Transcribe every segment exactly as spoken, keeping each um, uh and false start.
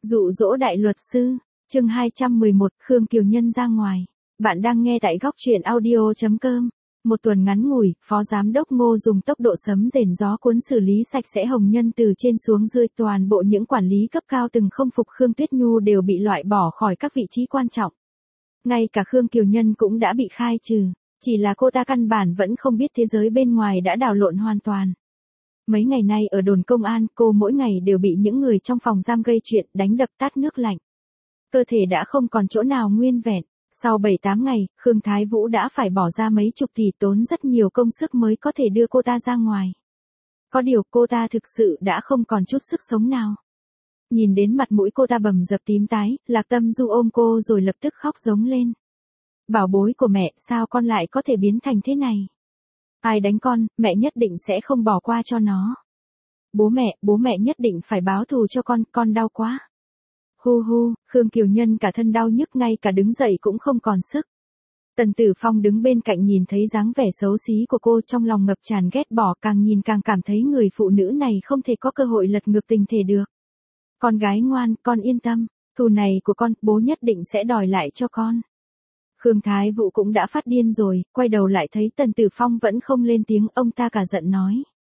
Dụ dỗ đại luật sư, chương hai trăm mười một, Khương Kiều Nhân ra ngoài. Bạn đang nghe tại góc truyện audio chấm com. Một tuần ngắn ngủi, Phó Giám đốc Ngô dùng tốc độ sấm rền gió cuốn xử lý sạch sẽ Hồng Nhân từ trên xuống dưới, toàn bộ những quản lý cấp cao từng không phục Khương Tuyết Nhu đều bị loại bỏ khỏi các vị trí quan trọng. Ngay cả Khương Kiều Nhân cũng đã bị khai trừ, chỉ là cô ta căn bản vẫn không biết thế giới bên ngoài đã đảo lộn hoàn toàn. Mấy ngày nay ở đồn công an, cô mỗi ngày đều bị những người trong phòng giam gây chuyện, đánh đập tát nước lạnh. Cơ thể đã không còn chỗ nào nguyên vẹn. Sau bảy tám ngày, Khương Thái Vũ đã phải bỏ ra mấy chục tỷ, tốn rất nhiều công sức mới có thể đưa cô ta ra ngoài. Có điều cô ta thực sự đã không còn chút sức sống nào. Nhìn đến mặt mũi cô ta bầm dập tím tái, Lạc Tâm Du ôm cô rồi lập tức khóc giống lên. Bảo bối của mẹ, sao con lại có thể biến thành thế này? Ai đánh con, mẹ nhất định sẽ không bỏ qua cho nó. Bố mẹ, bố mẹ nhất định phải báo thù cho con, con đau quá. Hu hu, Khương Kiều Nhân cả thân đau nhức, ngay cả đứng dậy cũng không còn sức. Tần Tử Phong đứng bên cạnh nhìn thấy dáng vẻ xấu xí của cô, trong lòng ngập tràn ghét bỏ, càng nhìn càng cảm thấy người phụ nữ này không thể có cơ hội lật ngược tình thể được. Con gái ngoan, con yên tâm, thù này của con, bố nhất định sẽ đòi lại cho con. Khương Thái Vũ cũng đã phát điên rồi, quay đầu lại thấy Tần Tử Phong vẫn không lên tiếng, ông ta cả giận nói.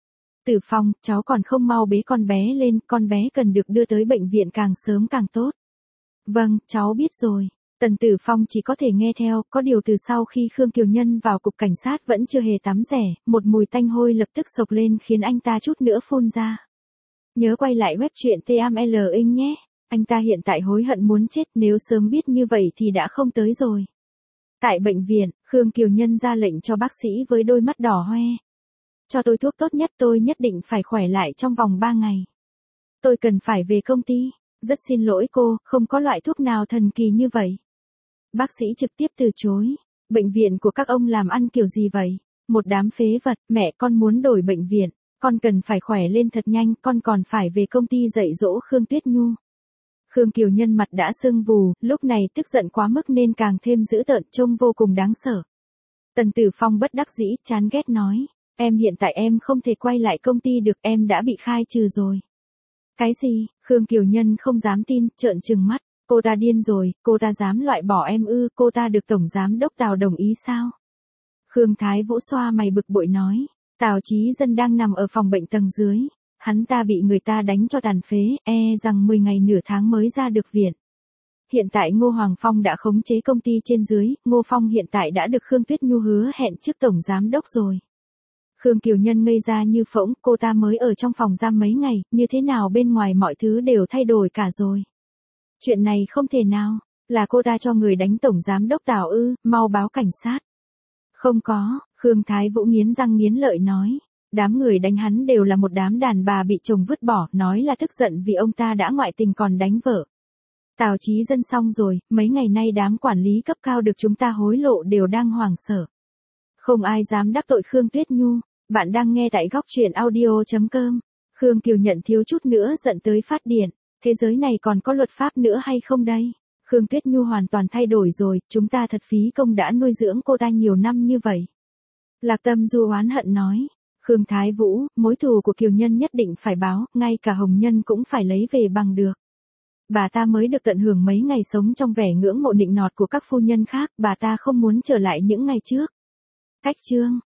Tử Phong, cháu còn không mau bế con bé lên, con bé cần được đưa tới bệnh viện càng sớm càng tốt. Vâng, cháu biết rồi. Tần Tử Phong chỉ có thể nghe theo, có điều từ sau khi Khương Kiều Nhân vào cục cảnh sát vẫn chưa hề tắm rẻ, một mùi tanh hôi lập tức sộc lên khiến anh ta chút nữa phun ra. Nhớ quay lại web truyện tê em lờ inh nhé, anh ta hiện tại hối hận muốn chết, nếu sớm biết như vậy thì đã không tới rồi. Tại bệnh viện, Khương Kiều Nhân ra lệnh cho bác sĩ với đôi mắt đỏ hoe. Cho tôi thuốc tốt nhất, tôi nhất định phải khỏe lại trong vòng ba ngày. Tôi cần phải về công ty. Rất xin lỗi cô, không có loại thuốc nào thần kỳ như vậy. Bác sĩ trực tiếp từ chối. Bệnh viện của các ông làm ăn kiểu gì vậy? Một đám phế vật, mẹ con muốn đổi bệnh viện. Con cần phải khỏe lên thật nhanh, con còn phải về công ty dạy dỗ Khương Tuyết Nhu. Khương Kiều Nhân mặt đã sưng vù, lúc này tức giận quá mức nên càng thêm dữ tợn, trông vô cùng đáng sợ. Tần Tử Phong bất đắc dĩ, chán ghét nói. Em hiện tại em không thể quay lại công ty được, em đã bị khai trừ rồi. Cái gì? Khương Kiều Nhân không dám tin, trợn trừng mắt. Cô ta điên rồi, cô ta dám loại bỏ em ư? Cô ta được Tổng Giám đốc Tào đồng ý sao? Khương Thái Vũ xoa mày bực bội nói. Tào Chí Dân đang nằm ở phòng bệnh tầng dưới. Hắn ta bị người ta đánh cho tàn phế, e rằng mười ngày nửa tháng mới ra được viện. Hiện tại Ngô Hoàng Phong đã khống chế công ty trên dưới, Ngô Phong hiện tại đã được Khương Tuyết Nhu hứa hẹn trước Tổng Giám đốc rồi. Khương Kiều Nhân ngây ra như phỗng, cô ta mới ở trong phòng giam mấy ngày, như thế nào bên ngoài mọi thứ đều thay đổi cả rồi. Chuyện này không thể nào, là cô ta cho người đánh Tổng Giám đốc Tào ư, mau báo cảnh sát. Không có, Khương Thái Vũ nghiến răng nghiến lợi nói. Đám người đánh hắn đều là một đám đàn bà bị chồng vứt bỏ, nói là tức giận vì ông ta đã ngoại tình còn đánh vợ. Tào Chí Dân xong rồi, mấy ngày nay đám quản lý cấp cao được chúng ta hối lộ đều đang hoảng sợ. Không ai dám đắc tội Khương Tuyết Nhu. Bạn đang nghe tại góc truyện audio chấm com. Khương Kiều Nhận thiếu chút nữa giận tới phát điên. Thế giới này còn có luật pháp nữa hay không đây? Khương Tuyết Nhu hoàn toàn thay đổi rồi, chúng ta thật phí công đã nuôi dưỡng cô ta nhiều năm như vậy. Lạc Tâm Du oán hận nói. Khương Thái Vũ, mối thù của Kiều Nhân nhất định phải báo, ngay cả Hồng Nhân cũng phải lấy về bằng được. Bà ta mới được tận hưởng mấy ngày sống trong vẻ ngưỡng mộ nịnh nọt của các phu nhân khác, bà ta không muốn trở lại những ngày trước. Cách chương.